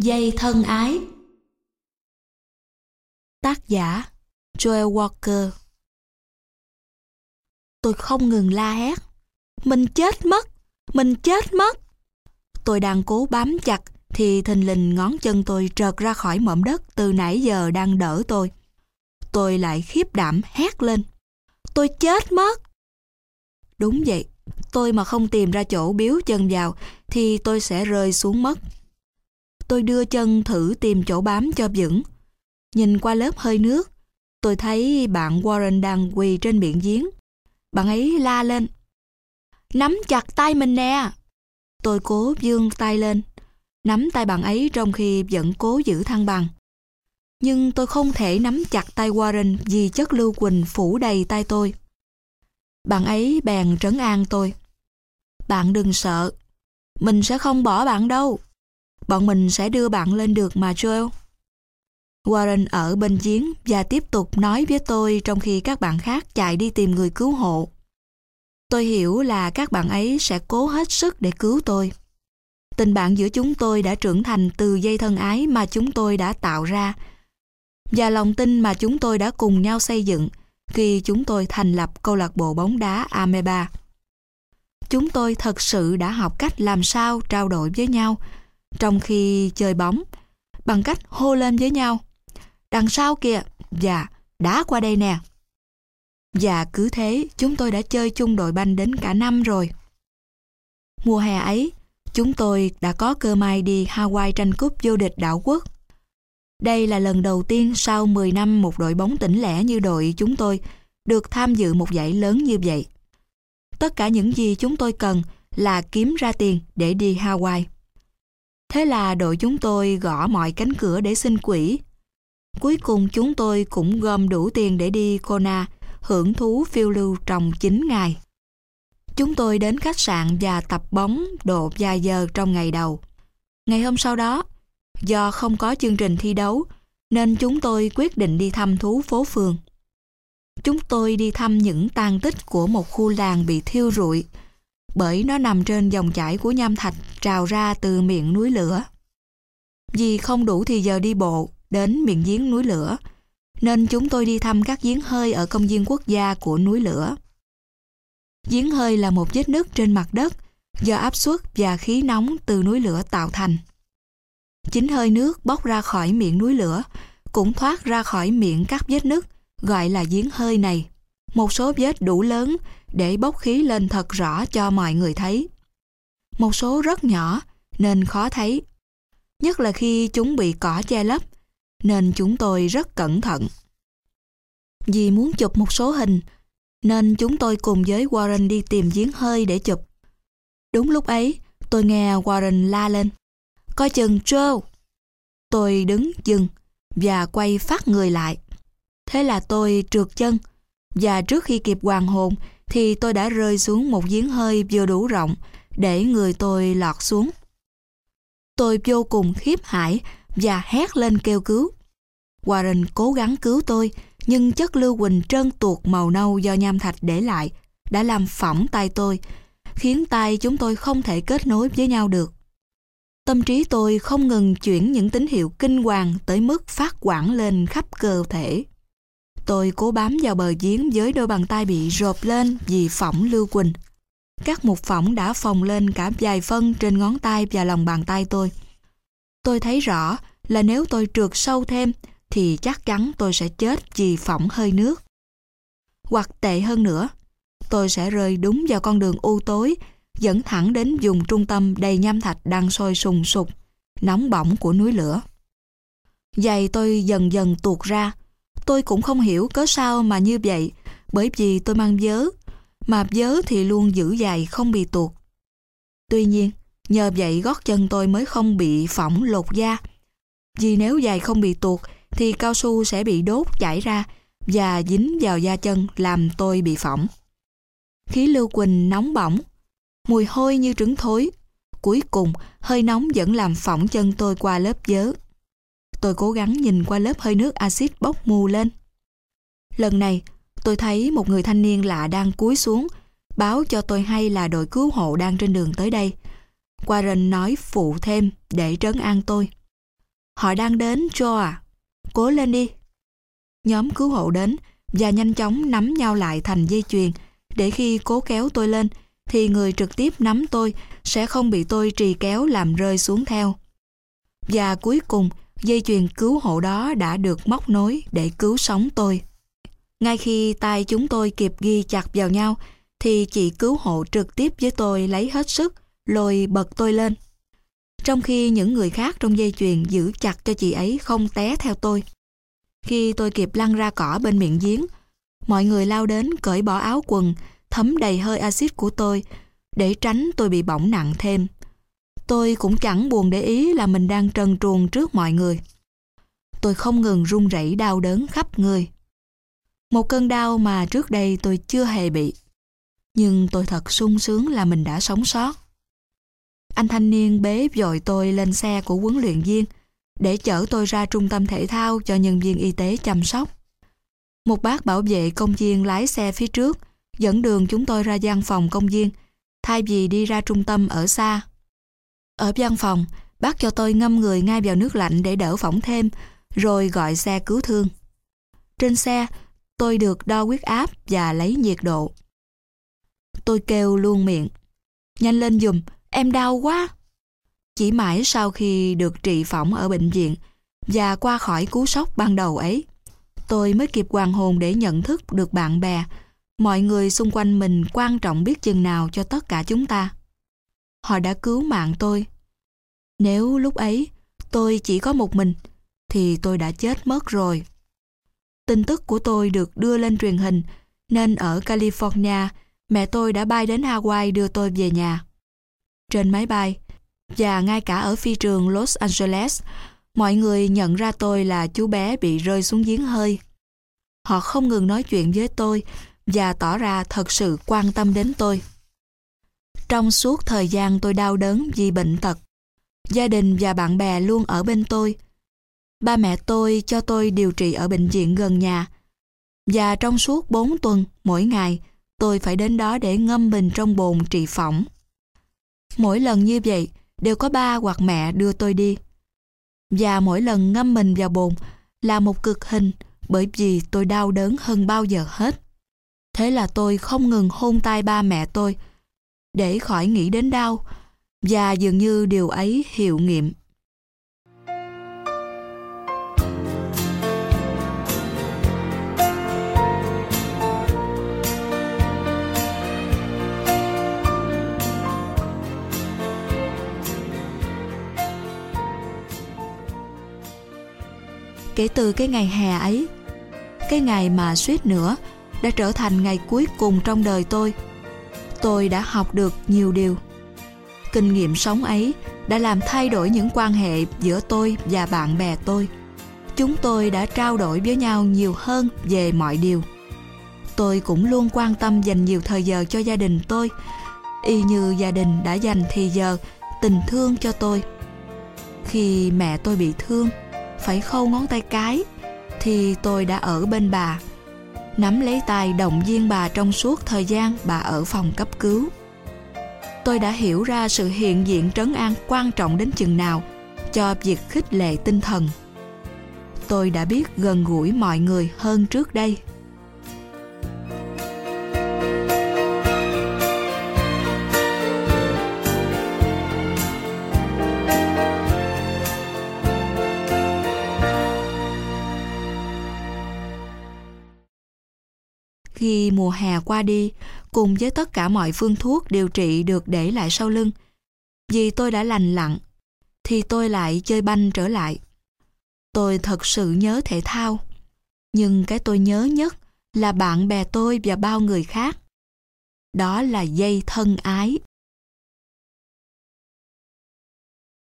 Dây thân ái. Tác giả Joel Walker. Tôi không ngừng la hét. Mình chết mất! Mình chết mất! Tôi đang cố bám chặt thì thình lình ngón chân tôi trợt ra khỏi mỏm đất từ nãy giờ đang đỡ tôi. Tôi lại khiếp đảm hét lên. Tôi chết mất! Đúng vậy, tôi mà không tìm ra chỗ biếu chân vào thì tôi sẽ rơi xuống mất. Tôi đưa chân thử tìm chỗ bám cho vững. Nhìn qua lớp hơi nước, tôi thấy bạn Warren đang quỳ trên miệng giếng. Bạn ấy la lên. Nắm chặt tay mình nè! Tôi cố vươn tay lên, nắm tay bạn ấy trong khi vẫn cố giữ thăng bằng. Nhưng tôi không thể nắm chặt tay Warren vì chất lưu huỳnh phủ đầy tay tôi. Bạn ấy bèn trấn an tôi. Bạn đừng sợ, mình sẽ không bỏ bạn đâu. Bọn mình sẽ đưa bạn lên được mà Joel. Warren ở bên giếng và tiếp tục nói với tôi trong khi các bạn khác chạy đi tìm người cứu hộ. Tôi hiểu là các bạn ấy sẽ cố hết sức để cứu tôi. Tình bạn giữa chúng tôi đã trưởng thành từ dây thân ái mà chúng tôi đã tạo ra và lòng tin mà chúng tôi đã cùng nhau xây dựng khi chúng tôi thành lập câu lạc bộ bóng đá Ameba. Chúng tôi thật sự đã học cách làm sao trao đổi với nhau trong khi chơi bóng bằng cách hô lên với nhau. Đằng sau kìa, và đá qua đây nè. Và cứ thế chúng tôi đã chơi chung đội banh đến cả năm rồi. Mùa hè ấy, chúng tôi đã có cơ may đi Hawaii tranh cúp vô địch đảo quốc. Đây là lần đầu tiên sau 10 năm một đội bóng tỉnh lẻ như đội chúng tôi được tham dự một giải lớn như vậy. Tất cả những gì chúng tôi cần là kiếm ra tiền để đi Hawaii. Thế là đội chúng tôi gõ mọi cánh cửa để xin quỹ. Cuối cùng chúng tôi cũng gom đủ tiền để đi Kona hưởng thú phiêu lưu trong 9 ngày. Chúng tôi đến khách sạn và tập bóng độ vài giờ trong ngày đầu. Ngày hôm sau đó, do không có chương trình thi đấu, nên chúng tôi quyết định đi thăm thú phố phường. Chúng tôi đi thăm những tàn tích của một khu làng bị thiêu rụi, bởi nó nằm trên dòng chảy của nham thạch trào ra từ miệng núi lửa. Vì không đủ thì giờ đi bộ đến miệng giếng núi lửa, nên chúng tôi đi thăm các giếng hơi ở công viên quốc gia của núi lửa. Giếng hơi là một vết nứt trên mặt đất do áp suất và khí nóng từ núi lửa tạo thành. Chính hơi nước bốc ra khỏi miệng núi lửa cũng thoát ra khỏi miệng các vết nứt gọi là giếng hơi này. Một số vết đủ lớn để bốc khí lên thật rõ cho mọi người thấy. Một số rất nhỏ nên khó thấy, nhất là khi chúng bị cỏ che lấp, nên chúng tôi rất cẩn thận. Vì muốn chụp một số hình, nên chúng tôi cùng với Warren đi tìm giếng hơi để chụp. Đúng lúc ấy, tôi nghe Warren la lên. Coi chừng Joe! Tôi đứng dừng và quay phát người lại. Thế là tôi trượt chân, và trước khi kịp hoàn hồn thì tôi đã rơi xuống một giếng hơi vừa đủ rộng để người tôi lọt xuống. Tôi vô cùng khiếp hãi và hét lên kêu cứu. Warren cố gắng cứu tôi, nhưng chất lưu huỳnh trơn tuột màu nâu do nham thạch để lại đã làm phỏng tay tôi, khiến tay chúng tôi không thể kết nối với nhau được. Tâm trí tôi không ngừng chuyển những tín hiệu kinh hoàng tới mức phát quãng lên khắp cơ thể. Tôi cố bám vào bờ giếng với đôi bàn tay bị rộp lên vì phỏng lưu huỳnh. Các mụn phỏng đã phồng lên cả vài phân trên ngón tay và lòng bàn tay tôi. Tôi thấy rõ là nếu tôi trượt sâu thêm thì chắc chắn tôi sẽ chết vì phỏng hơi nước. Hoặc tệ hơn nữa, tôi sẽ rơi đúng vào con đường u tối dẫn thẳng đến vùng trung tâm đầy nham thạch đang sôi sùng sục, nóng bỏng của núi lửa. Giày tôi dần dần tuột ra. Tôi cũng không hiểu cớ sao mà như vậy, bởi vì tôi mang vớ, mà vớ thì luôn giữ giày không bị tuột. Tuy nhiên, nhờ vậy gót chân tôi mới không bị phỏng lột da. Vì nếu giày không bị tuột thì cao su sẽ bị đốt chảy ra và dính vào da chân làm tôi bị phỏng. Khí lưu huỳnh nóng bỏng, mùi hôi như trứng thối. Cuối cùng, hơi nóng vẫn làm phỏng chân tôi qua lớp vớ. Tôi cố gắng nhìn qua lớp hơi nước axit bốc mù lên. Lần này, tôi thấy một người thanh niên lạ đang cúi xuống, báo cho tôi hay là đội cứu hộ đang trên đường tới đây. Warren nói phụ thêm để trấn an tôi. Họ đang đến, Joe à. Cố lên đi. Nhóm cứu hộ đến và nhanh chóng nắm nhau lại thành dây chuyền để khi cố kéo tôi lên thì người trực tiếp nắm tôi sẽ không bị tôi trì kéo làm rơi xuống theo. Và cuối cùng, dây chuyền cứu hộ đó đã được móc nối để cứu sống tôi. Ngay khi tay chúng tôi kịp ghi chặt vào nhau thì chị cứu hộ trực tiếp với tôi lấy hết sức lôi bật tôi lên. Trong khi những người khác trong dây chuyền giữ chặt cho chị ấy không té theo tôi. Khi tôi kịp lăn ra cỏ bên miệng giếng, mọi người lao đến cởi bỏ áo quần thấm đầy hơi axit của tôi để tránh tôi bị bỏng nặng thêm. Tôi cũng chẳng buồn để ý là mình đang trần truồng trước mọi người. Tôi không ngừng run rẩy đau đớn khắp người. Một cơn đau mà trước đây tôi chưa hề bị. Nhưng tôi thật sung sướng là mình đã sống sót. Anh thanh niên bế vội tôi lên xe của huấn luyện viên để chở tôi ra trung tâm thể thao cho nhân viên y tế chăm sóc. Một bác bảo vệ công viên lái xe phía trước dẫn đường chúng tôi ra văn phòng công viên thay vì đi ra trung tâm ở xa. Ở văn phòng, bác cho tôi ngâm người ngay vào nước lạnh để đỡ phỏng thêm, rồi gọi xe cứu thương. Trên xe, tôi được đo huyết áp và lấy nhiệt độ. Tôi kêu luôn miệng, nhanh lên giùm, em đau quá. Chỉ mãi sau khi được trị phỏng ở bệnh viện và qua khỏi cú sốc ban đầu ấy, tôi mới kịp hoàn hồn để nhận thức được bạn bè, mọi người xung quanh mình quan trọng biết chừng nào cho tất cả chúng ta. Họ đã cứu mạng tôi. Nếu lúc ấy tôi chỉ có một mình, thì tôi đã chết mất rồi. Tin tức của tôi được đưa lên truyền hình, nên ở California, mẹ tôi đã bay đến Hawaii đưa tôi về nhà. Trên máy bay, và ngay cả ở phi trường Los Angeles, mọi người nhận ra tôi là chú bé bị rơi xuống giếng hơi. Họ không ngừng nói chuyện với tôi và tỏ ra thật sự quan tâm đến tôi. Trong suốt thời gian tôi đau đớn vì bệnh tật, gia đình và bạn bè luôn ở bên tôi. Ba mẹ tôi cho tôi điều trị ở bệnh viện gần nhà. Và trong suốt 4 tuần, mỗi ngày, tôi phải đến đó để ngâm mình trong bồn trị phỏng. Mỗi lần như vậy, đều có ba hoặc mẹ đưa tôi đi. Và mỗi lần ngâm mình vào bồn là một cực hình, bởi vì tôi đau đớn hơn bao giờ hết. Thế là tôi không ngừng hôn tay ba mẹ tôi để khỏi nghĩ đến đau, và dường như điều ấy hiệu nghiệm. Kể từ cái ngày hè ấy, cái ngày mà suýt nữa đã trở thành ngày cuối cùng trong đời tôi đã học được nhiều điều. Kinh nghiệm sống ấy đã làm thay đổi những quan hệ giữa tôi và bạn bè tôi. Chúng tôi đã trao đổi với nhau nhiều hơn về mọi điều. Tôi cũng luôn quan tâm dành nhiều thời giờ cho gia đình tôi, y như gia đình đã dành thì giờ, tình thương cho tôi. Khi mẹ tôi bị thương, phải khâu ngón tay cái, thì tôi đã ở bên bà, nắm lấy tay động viên bà trong suốt thời gian bà ở phòng cấp cứu. Tôi đã hiểu ra sự hiện diện trấn an quan trọng đến chừng nào cho việc khích lệ tinh thần. Tôi đã biết gần gũi mọi người hơn trước đây. Khi mùa hè qua đi, cùng với tất cả mọi phương thuốc điều trị được để lại sau lưng, vì tôi đã lành lặn, thì tôi lại chơi banh trở lại. Tôi thật sự nhớ thể thao, nhưng cái tôi nhớ nhất là bạn bè tôi và bao người khác. Đó là dây thân ái.